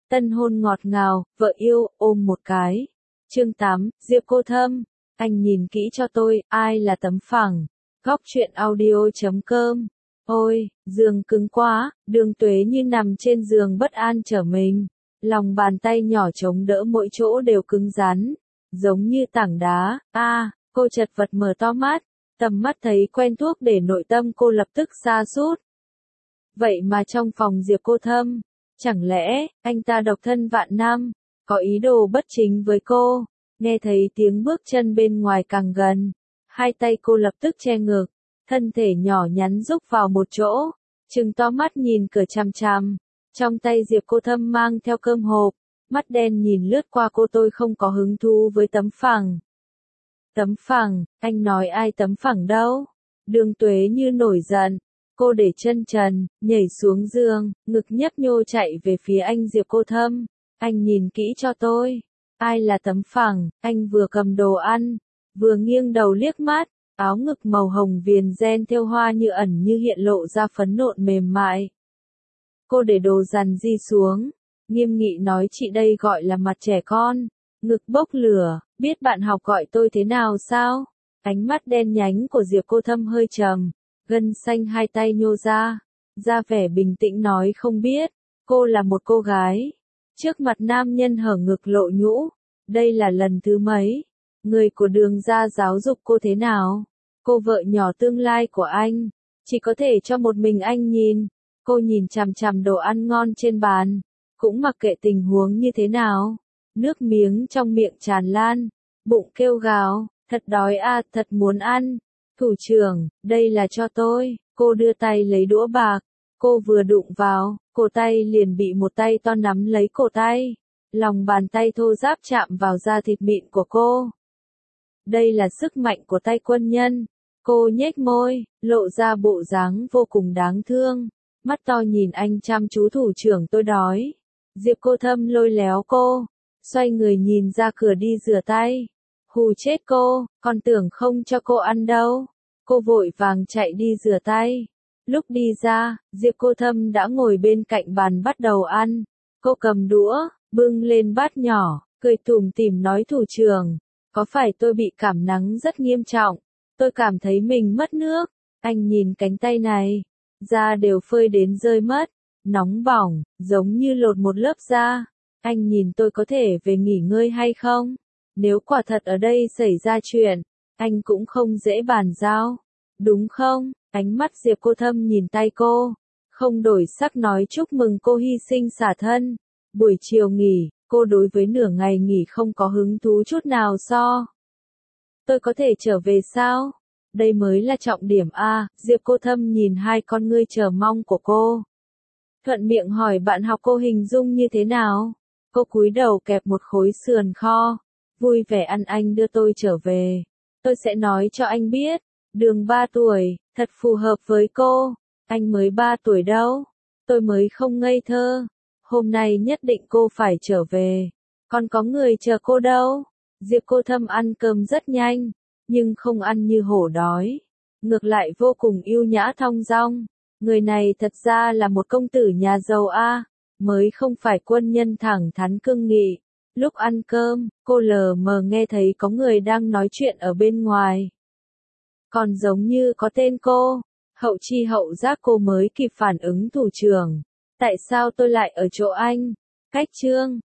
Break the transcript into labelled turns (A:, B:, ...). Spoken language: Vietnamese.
A: tân hôn ngọt ngào, vợ yêu, ôm một cái. Chương 8, Diệp Cô Thâm, anh nhìn kỹ cho tôi, ai là Tấm Phẳng? Góc truyện audio.com. Ôi, giường cứng quá, Đường Tuế như nằm trên giường bất an trở mình. Lòng bàn tay nhỏ chống đỡ mỗi chỗ đều cứng rắn, giống như tảng đá. Cô chật vật mở to mắt, tầm mắt thấy quen thuốc để nội tâm cô lập tức sa sút. Vậy mà trong phòng Diệp Cô Thâm, chẳng lẽ anh ta độc thân vạn năm, có ý đồ bất chính với cô? Nghe thấy tiếng bước chân bên ngoài càng gần, hai tay cô lập tức che ngực, thân thể nhỏ nhắn rúc vào một chỗ, trừng to mắt nhìn cửa chằm chằm. Trong tay Diệp Cô Thâm mang theo cơm hộp, mắt đen nhìn lướt qua cô. Tôi không có hứng thú với Tấm Phẳng. Tấm Phẳng, anh nói ai Tấm Phẳng đâu? Đường Tuế như nổi giận, cô để chân trần, nhảy xuống giường, ngực nhấp nhô chạy về phía anh Diệp Cô Thâm. Anh nhìn kỹ cho tôi, ai là Tấm Phẳng? Anh vừa cầm đồ ăn, vừa nghiêng đầu liếc mắt, áo ngực màu hồng viền ren thêu hoa như ẩn như hiện lộ ra phấn nộn mềm mại. Cô để đồ dằn di xuống, nghiêm nghị nói chị đây gọi là mặt trẻ con, ngực bốc lửa, biết bạn học gọi tôi thế nào sao? Ánh mắt đen nhánh của Diệp Cô Thâm hơi trầm, gân xanh hai tay nhô ra vẻ bình tĩnh nói không biết, cô là một cô gái. Trước mặt nam nhân hở ngực lộ nhũ, đây là lần thứ mấy? Người của Đường gia giáo dục cô thế nào? Cô vợ nhỏ tương lai của anh, chỉ có thể cho một mình anh nhìn. Cô nhìn chằm chằm đồ ăn ngon trên bàn, cũng mặc kệ tình huống như thế nào. Nước miếng trong miệng tràn lan, bụng kêu gào, thật đói thật muốn ăn. Thủ trưởng, đây là cho tôi. Cô đưa tay lấy đũa bạc, cô vừa đụng vào, cổ tay liền bị một tay to nắm lấy cổ tay. Lòng bàn tay thô ráp chạm vào da thịt mịn của cô. Đây là sức mạnh của tay quân nhân. Cô nhếch môi, lộ ra bộ dáng vô cùng đáng thương. Mắt to nhìn anh chăm chú. Thủ trưởng tôi đói. Diệp Cô Thâm lôi léo cô, xoay người nhìn ra cửa đi rửa tay. Hù chết cô, còn tưởng không cho cô ăn đâu. Cô vội vàng chạy đi rửa tay. Lúc đi ra, Diệp Cô Thâm đã ngồi bên cạnh bàn bắt đầu ăn. Cô cầm đũa, bưng lên bát nhỏ, cười tủm tỉm nói thủ trưởng, có phải tôi bị cảm nắng rất nghiêm trọng? Tôi cảm thấy mình mất nước. Anh nhìn cánh tay này, da đều phơi đến rơi mất, nóng bỏng, giống như lột một lớp da. Anh nhìn tôi có thể về nghỉ ngơi hay không? Nếu quả thật ở đây xảy ra chuyện, anh cũng không dễ bàn giao, đúng không? Ánh mắt Diệp Cô Thâm nhìn tay cô, không đổi sắc nói chúc mừng cô hy sinh xả thân. Buổi chiều nghỉ, cô đối với nửa ngày nghỉ không có hứng thú chút nào Tôi có thể trở về sao? Đây mới là trọng điểm Diệp Cô Thâm nhìn hai con ngươi chờ mong của cô. Thuận miệng hỏi bạn học cô hình dung như thế nào? Cô cúi đầu kẹp một khối sườn kho, vui vẻ ăn. Anh đưa tôi trở về. Tôi sẽ nói cho anh biết. Đường 3 tuổi, thật phù hợp với cô. Anh mới 3 tuổi đâu. Tôi mới không ngây thơ. Hôm nay nhất định cô phải trở về. Còn có người chờ cô đâu. Diệp Cô Thâm ăn cơm rất nhanh, nhưng không ăn như hổ đói. Ngược lại vô cùng ưu nhã thong dong. Người này thật ra là một công tử nhà giàu mới không phải quân nhân thẳng thắn cương nghị. Lúc ăn cơm, cô lờ mờ nghe thấy có người đang nói chuyện ở bên ngoài. Còn giống như có tên cô. Hậu chi hậu giác cô mới kịp phản ứng. Thủ trưởng, tại sao tôi lại ở chỗ anh? Cách chương